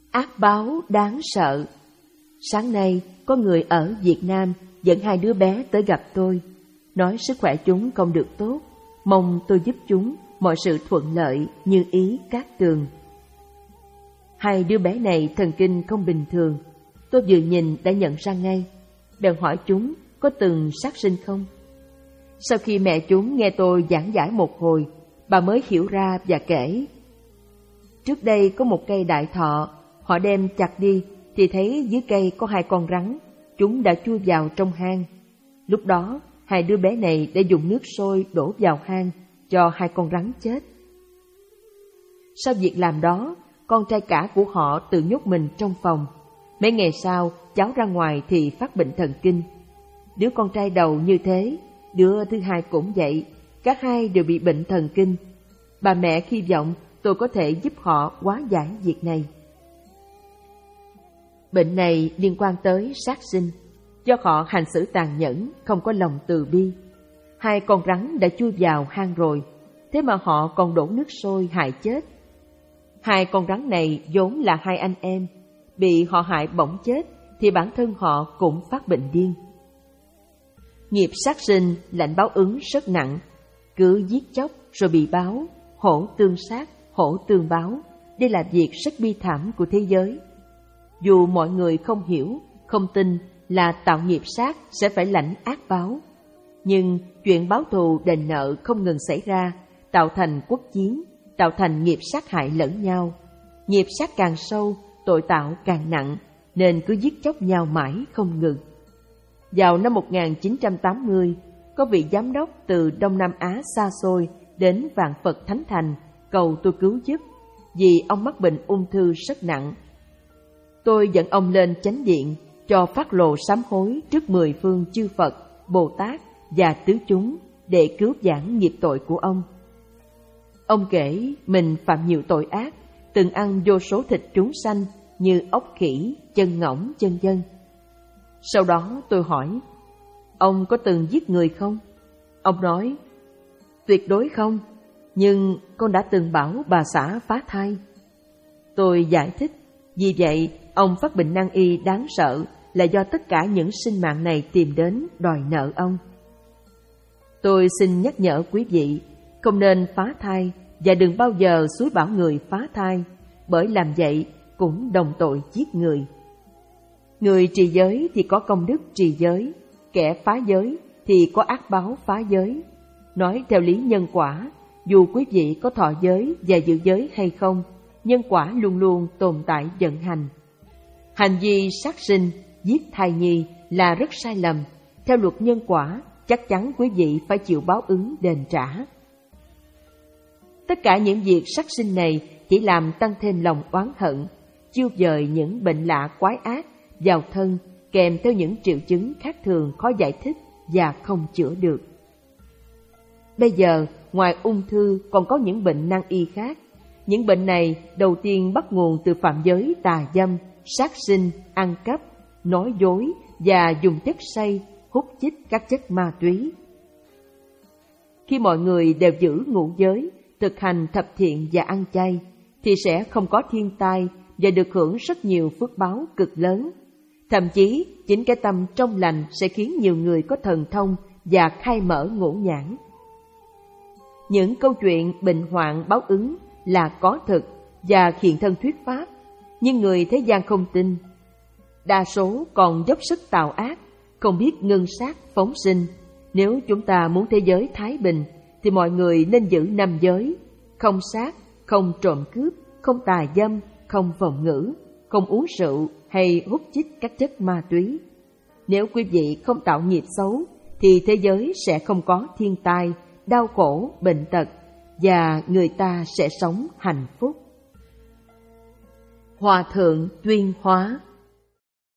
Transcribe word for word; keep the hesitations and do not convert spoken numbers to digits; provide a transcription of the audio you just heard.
Ác báo đáng sợ. Sáng nay có người ở Việt Nam dẫn hai đứa bé tới gặp tôi, nói sức khỏe chúng không được tốt, mong tôi giúp chúng mọi sự thuận lợi như ý Cát Tường. Hai đứa bé này thần kinh không bình thường, tôi vừa nhìn đã nhận ra ngay, bèn hỏi chúng có từng sát sinh không. Sau khi mẹ chúng nghe tôi giảng giải một hồi, bà mới hiểu ra và kể. Trước đây có một cây đại thọ, họ đem chặt đi thì thấy dưới cây có hai con rắn, chúng đã chui vào trong hang. Lúc đó hai đứa bé này đã dùng nước sôi đổ vào hang cho hai con rắn chết. Sau việc làm đó, con trai cả của họ tự nhốt mình trong phòng. Mấy ngày sau, cháu ra ngoài thì phát bệnh thần kinh. Đứa con trai đầu như thế, đứa thứ hai cũng vậy, cả hai đều bị bệnh thần kinh. Bà mẹ hy vọng tôi có thể giúp họ hóa giải việc này. Bệnh này liên quan tới sát sinh, do họ hành xử tàn nhẫn, không có lòng từ bi. Hai con rắn đã chui vào hang rồi, thế mà họ còn đổ nước sôi hại chết. Hai con rắn này vốn là hai anh em, bị họ hại bỏng chết thì bản thân họ cũng phát bệnh điên. Nghiệp sát sinh lạnh báo ứng rất nặng, cứ giết chóc rồi bị báo, hổ tương sát, hổ tương báo. Đây là việc rất bi thảm của thế giới. Dù mọi người không hiểu, không tin là tạo nghiệp sát sẽ phải lãnh ác báo, nhưng chuyện báo thù đền nợ không ngừng xảy ra, tạo thành quốc chiến, tạo thành nghiệp sát hại lẫn nhau. Nghiệp sát càng sâu, tội tạo càng nặng, nên cứ giết chóc nhau mãi không ngừng. Vào năm một nghìn chín trăm tám mươi, có vị giám đốc từ Đông Nam Á xa xôi đến Vạn Phật Thánh Thành cầu tôi cứu giúp, vì ông mắc bệnh ung thư rất nặng. Tôi dẫn ông lên chánh điện cho phát lộ sám hối trước mười phương chư Phật, Bồ Tát và tứ chúng để cứu vãn nghiệp tội của ông. Ông kể mình phạm nhiều tội ác, từng ăn vô số thịt chúng sanh như ốc khỉ, chân ngỗng, vân vân. Sau đó tôi hỏi, ông có từng giết người không? Ông nói, tuyệt đối không, nhưng con đã từng bảo bà xã phá thai. Tôi giải thích, vì vậy ông phát bệnh nan y đáng sợ là do tất cả những sinh mạng này tìm đến đòi nợ ông. Tôi xin nhắc nhở quý vị, không nên phá thai và đừng bao giờ xúi bảo người phá thai, bởi làm vậy cũng đồng tội giết người. Người trì giới thì có công đức trì giới, kẻ phá giới thì có ác báo phá giới. Nói theo lý nhân quả, dù quý vị có thọ giới và giữ giới hay không, nhân quả luôn luôn tồn tại vận hành. Hành vi sát sinh, giết thai nhi là rất sai lầm. Theo luật nhân quả, chắc chắn quý vị phải chịu báo ứng đền trả. Tất cả những việc sát sinh này chỉ làm tăng thêm lòng oán hận, chiêu dời những bệnh lạ quái ác vào thân, kèm theo những triệu chứng khác thường khó giải thích và không chữa được. Bây giờ, ngoài ung thư còn có những bệnh nan y khác. Những bệnh này đầu tiên bắt nguồn từ phạm giới tà dâm, sát sinh, ăn cắp, nói dối và dùng chất say, hút chích các chất ma túy. Khi mọi người đều giữ ngũ giới, thực hành thập thiện và ăn chay, thì sẽ không có thiên tai và được hưởng rất nhiều phước báo cực lớn. Thậm chí, chính cái tâm trong lành sẽ khiến nhiều người có thần thông và khai mở ngũ nhãn. Những câu chuyện bệnh hoạn báo ứng là có thực và hiện thân thuyết pháp, nhưng người thế gian không tin. Đa số còn dốc sức tạo ác, không biết ngưng sát phóng sinh. Nếu chúng ta muốn thế giới thái bình, thì mọi người nên giữ năm giới: không sát, không trộm cướp, không tà dâm, không vọng ngữ, không uống rượu hay hút chích các chất ma túy. Nếu quý vị không tạo nghiệp xấu, thì thế giới sẽ không có thiên tai, đau khổ, bệnh tật, và người ta sẽ sống hạnh phúc. Hòa thượng Tuyên Hóa.